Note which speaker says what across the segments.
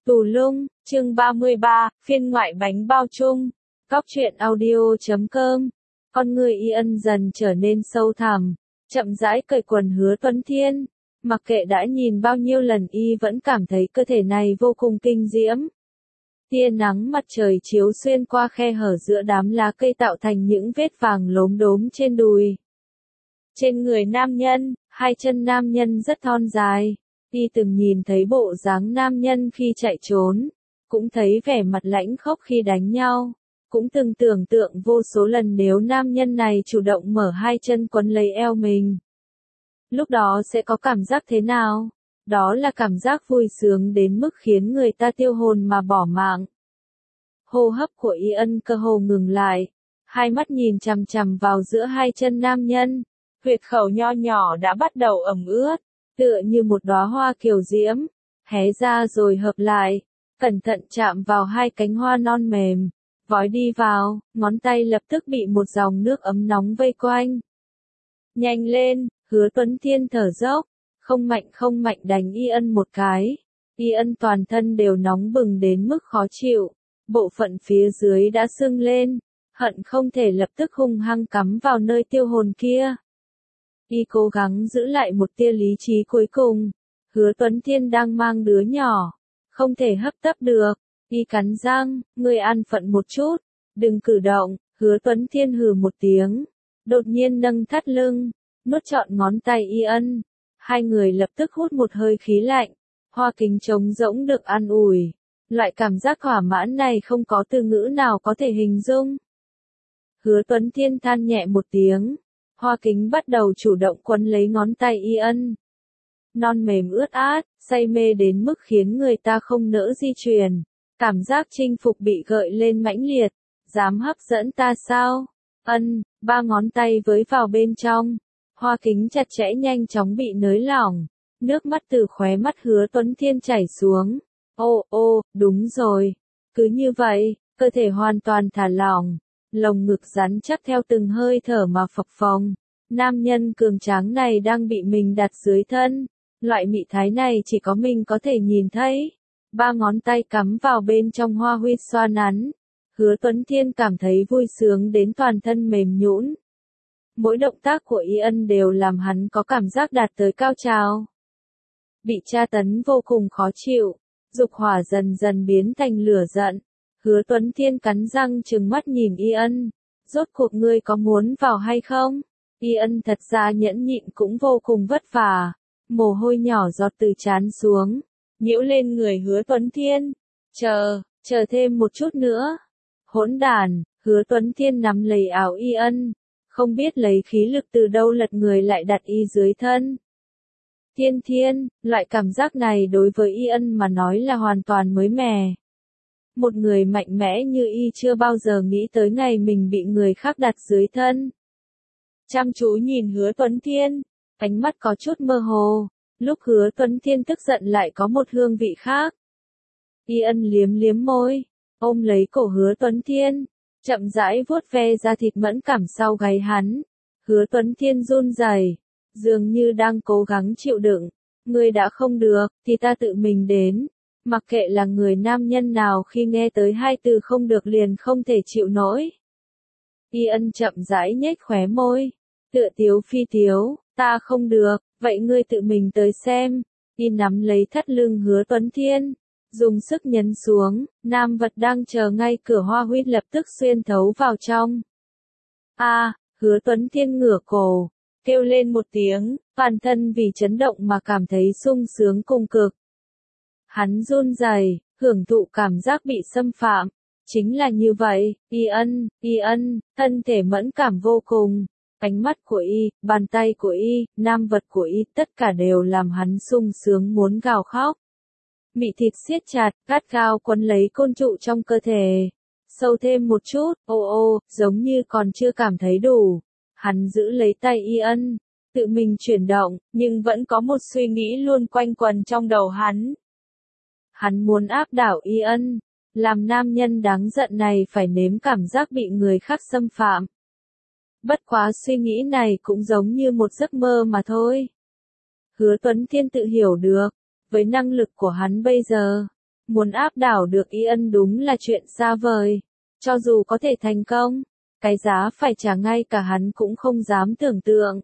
Speaker 1: Tù lung, chương 33, phiên ngoại bánh bao chung. Góc truyện audio.com. Con người Ian dần trở nên sâu thẳm, chậm rãi cởi quần Hứa Tuấn Thiên. Mặc kệ đã nhìn bao nhiêu lần y vẫn cảm thấy cơ thể này vô cùng kinh diễm. Tia nắng mặt trời chiếu xuyên qua khe hở giữa đám lá cây tạo thành những vết vàng lốm đốm trên đùi. Trên người nam nhân, hai chân nam nhân rất thon dài. Y từng nhìn thấy bộ dáng nam nhân khi chạy trốn, cũng thấy vẻ mặt lãnh khốc khi đánh nhau, cũng từng tưởng tượng vô số lần nếu nam nhân này chủ động mở hai chân quấn lấy eo mình. Lúc đó sẽ có cảm giác thế nào? Đó là cảm giác vui sướng đến mức khiến người ta tiêu hồn mà bỏ mạng. Hô hấp của Ian cơ hồ ngừng lại, hai mắt nhìn chằm chằm vào giữa hai chân nam nhân, huyệt khẩu nho nhỏ đã bắt đầu ẩm ướt, tựa như một đóa hoa kiều diễm, hé ra rồi hợp lại, cẩn thận chạm vào hai cánh hoa non mềm, vói đi vào, ngón tay lập tức bị một dòng nước ấm nóng vây quanh. Nhanh lên, Hứa Tuấn Thiên thở dốc, không mạnh đánh Ian một cái. Ian toàn thân đều nóng bừng đến mức khó chịu, bộ phận phía dưới đã sưng lên, hận không thể lập tức hung hăng cắm vào nơi tiêu hồn kia. Y cố gắng giữ lại một tia lý trí cuối cùng. Hứa Tuấn Thiên đang mang đứa nhỏ, không thể hấp tấp được. Y cắn răng, ngươi an phận một chút, đừng cử động. Hứa Tuấn Thiên hừ một tiếng, đột nhiên nâng thắt lưng, nuốt trọn ngón tay Ian. Hai người lập tức hút một hơi khí lạnh, Hoa Kính trống rỗng được an ủi. Loại cảm giác thỏa mãn này không có từ ngữ nào có thể hình dung. Hứa Tuấn Thiên than nhẹ một tiếng. Hoa Kính bắt đầu chủ động quấn lấy ngón tay Ian. Non mềm ướt át, say mê đến mức khiến người ta không nỡ di chuyển. Cảm giác chinh phục bị gợi lên mãnh liệt. Dám hấp dẫn ta sao? Ba ngón tay với vào bên trong. Hoa Kính chặt chẽ nhanh chóng bị nới lỏng. Nước mắt từ khóe mắt Hứa Tuấn Thiên chảy xuống. Ô, đúng rồi. Cứ như vậy, cơ thể hoàn toàn thả lỏng. Lồng ngực rắn chắc theo từng hơi thở mà phập phồng. Nam nhân cường tráng này đang bị mình đặt dưới thân. Loại mị thái này chỉ có mình có thể nhìn thấy. Ba ngón tay cắm vào bên trong hoa huyết xoa nắn. Hứa Tuấn Thiên cảm thấy vui sướng đến toàn thân mềm nhũn. Mỗi động tác của Ian đều làm hắn có cảm giác đạt tới cao trào. Bị tra tấn vô cùng khó chịu. Dục hỏa dần dần biến thành lửa giận. Hứa Tuấn Thiên cắn răng trừng mắt nhìn Ian. Rốt cuộc ngươi có muốn vào hay không? Ian thật ra nhẫn nhịn cũng vô cùng vất vả. Mồ hôi nhỏ giọt từ trán xuống, nhiễu lên người Hứa Tuấn Thiên. Chờ thêm một chút nữa. Hỗn đản, Hứa Tuấn Thiên nắm lấy áo Ian. Không biết lấy khí lực từ đâu lật người lại đặt y dưới thân. Thiên, loại cảm giác này đối với Ian mà nói là hoàn toàn mới mẻ. Một người mạnh mẽ như y chưa bao giờ nghĩ tới ngày mình bị người khác đặt dưới thân. Chăm chú nhìn Hứa Tuấn Thiên, ánh mắt có chút mơ hồ. Lúc Hứa Tuấn Thiên tức giận lại có một hương vị khác. Ian liếm môi, ôm lấy cổ Hứa Tuấn Thiên, chậm rãi vuốt ve da thịt mẫn cảm sau gáy hắn. Hứa Tuấn Thiên run rẩy, dường như đang cố gắng chịu đựng. Ngươi đã không được, thì ta tự mình đến. Mặc kệ là người nam nhân nào khi nghe tới hai từ không được liền không thể chịu nổi. Ian chậm rãi nhếch khóe môi, tựa tiếu phi tiếu, ta không được, vậy ngươi tự mình tới xem. Y nắm lấy thắt lưng Hứa Tuấn Thiên, dùng sức nhấn xuống, nam vật đang chờ ngay cửa hoa huyết lập tức xuyên thấu vào trong. Hứa Tuấn Thiên ngửa cổ, kêu lên một tiếng, toàn thân vì chấn động mà cảm thấy sung sướng cùng cực. Hắn run rẩy, hưởng thụ cảm giác bị xâm phạm. Chính là như vậy, Ian, thân thể mẫn cảm vô cùng. Ánh mắt của y, bàn tay của y, nam vật của y, tất cả đều làm hắn sung sướng muốn gào khóc. Mị thịt siết chặt, gắt gao quấn lấy côn trụ trong cơ thể. Sâu thêm một chút, giống như còn chưa cảm thấy đủ. Hắn giữ lấy tay Ian, tự mình chuyển động, nhưng vẫn có một suy nghĩ luôn quanh quẩn trong đầu hắn. Hắn muốn áp đảo Ian, làm nam nhân đáng giận này phải nếm cảm giác bị người khác xâm phạm. Bất quá suy nghĩ này cũng giống như một giấc mơ mà thôi. Hứa Tuấn Thiên tự hiểu được, với năng lực của hắn bây giờ, Muốn áp đảo được Y Ân đúng là chuyện xa vời. Cho dù có thể thành công, cái giá phải trả ngay cả hắn cũng không dám tưởng tượng.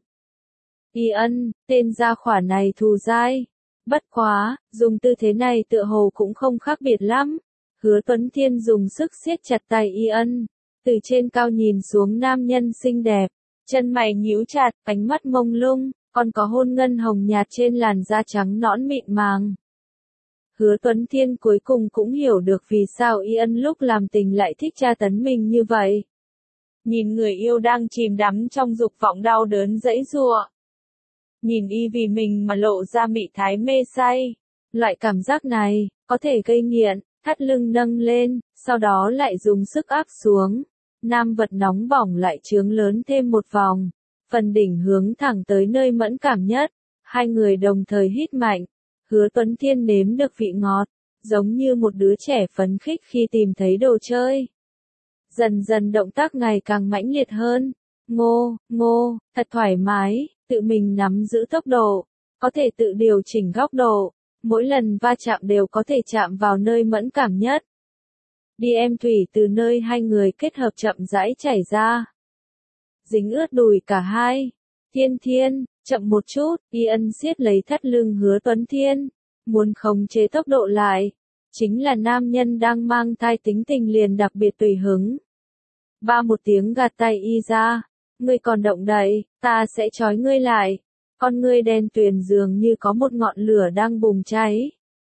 Speaker 1: Y Ân, tên gia khỏa này thù dai. Bất quá, dùng tư thế này tựa hồ cũng không khác biệt lắm. Hứa Tuấn Thiên dùng sức siết chặt tay Y Ân, từ trên cao nhìn xuống nam nhân xinh đẹp, chân mày nhíu chặt, ánh mắt mông lung, còn có hôn ngân hồng nhạt trên làn da trắng nõn mịn màng. Hứa Tuấn Thiên cuối cùng cũng hiểu được vì sao Y Ân lúc làm tình lại thích tra tấn mình như vậy. Nhìn người yêu đang chìm đắm trong dục vọng đau đớn giãy giụa. Nhìn Y vì mình mà lộ ra mị thái mê say. Loại cảm giác này, có thể gây nghiện, thắt lưng nâng lên, sau đó lại dùng sức áp xuống. Nam vật nóng bỏng lại trướng lớn thêm một vòng. Phần đỉnh hướng thẳng tới nơi mẫn cảm nhất. Hai người đồng thời hít mạnh. Hứa Tuấn Thiên nếm được vị ngọt, giống như một đứa trẻ phấn khích khi tìm thấy đồ chơi. Dần dần động tác ngày càng mãnh liệt hơn. Ngô, ngô, thật thoải mái, tự mình nắm giữ tốc độ, có thể tự điều chỉnh góc độ, mỗi lần va chạm đều có thể chạm vào nơi mẫn cảm nhất. Đi em thủy từ nơi hai người kết hợp chậm rãi chảy ra. Dính ướt đùi cả hai. Thiên Thiên, chậm một chút, Y Ân siết lấy thắt lưng Hứa Tuấn Thiên, muốn khống chế tốc độ lại. Chính là nam nhân đang mang thai tính tình liền đặc biệt tùy hứng. Ba một tiếng gạt tay Y ra, ngươi còn động đậy, ta sẽ trói ngươi lại. Con ngươi đen tuyền dường như có một ngọn lửa đang bùng cháy.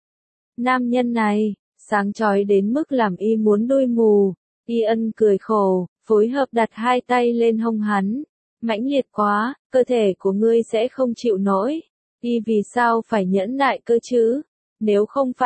Speaker 1: Nam nhân này, sáng chói đến mức làm Y muốn đuôi mù. Y Ân cười khổ, phối hợp đặt hai tay lên hông hắn. Mãnh liệt quá, cơ thể của ngươi sẽ không chịu nổi. Y vì sao phải nhẫn nại cơ chứ? Nếu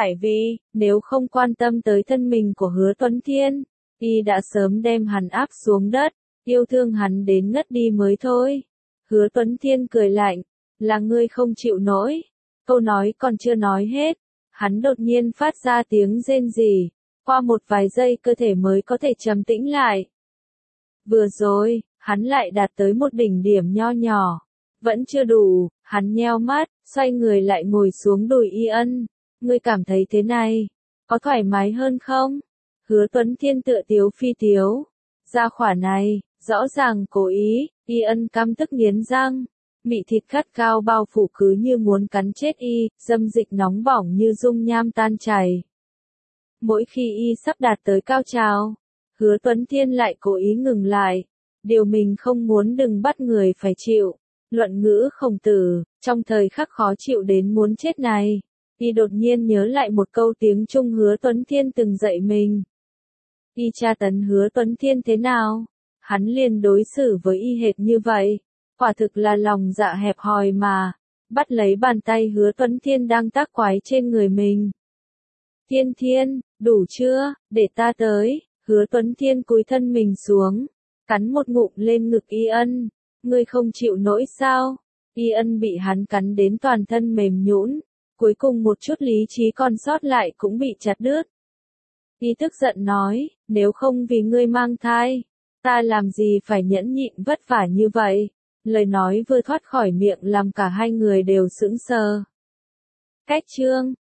Speaker 1: không quan tâm tới thân mình của Hứa Tuấn Thiên, Y đã sớm đem hắn áp xuống đất, yêu thương hắn đến ngất đi mới thôi. Hứa Tuấn Thiên cười lạnh, là ngươi không chịu nổi. Câu nói còn chưa nói hết, hắn đột nhiên phát ra tiếng rên rỉ, qua một vài giây cơ thể mới có thể trầm tĩnh lại. Vừa rồi, hắn lại đạt tới một đỉnh điểm nho nhỏ. Vẫn chưa đủ, hắn nheo mắt, xoay người lại ngồi xuống đùi Y Ân. Ngươi cảm thấy thế này, có thoải mái hơn không? Hứa Tuấn Thiên tựa tiếu phi tiếu. Gia khỏa này, rõ ràng cố ý. Y Ân căm tức nghiến răng. Mị thịt khát cao bao phủ cứ như muốn cắn chết Y, dâm dịch nóng bỏng như dung nham tan chảy. Mỗi khi Y sắp đạt tới cao trào, Hứa Tuấn Thiên lại cố ý ngừng lại. Điều mình không muốn đừng bắt người phải chịu. Luận ngữ Khổng Tử, trong thời khắc khó chịu đến muốn chết này, Y đột nhiên nhớ lại một câu tiếng Trung Hứa Tuấn Thiên từng dạy mình. Y tra tấn Hứa Tuấn Thiên thế nào? Hắn liền đối xử với Y hệt như vậy. Quả thực là lòng dạ hẹp hòi mà. Bắt lấy bàn tay Hứa Tuấn Thiên đang tác quái trên người mình. Thiên Thiên, đủ chưa, để ta tới. Hứa Tuấn Thiên cúi thân mình xuống, cắn một ngụm lên ngực Y Ân. Ngươi không chịu nổi sao? Y Ân bị hắn cắn đến toàn thân mềm nhũn, cuối cùng một chút lý trí còn sót lại cũng bị chặt đứt. Y tức giận nói, nếu không vì ngươi mang thai, ta làm gì phải nhẫn nhịn vất vả như vậy? Lời nói vừa thoát khỏi miệng làm cả hai người đều sững sờ. Cách chương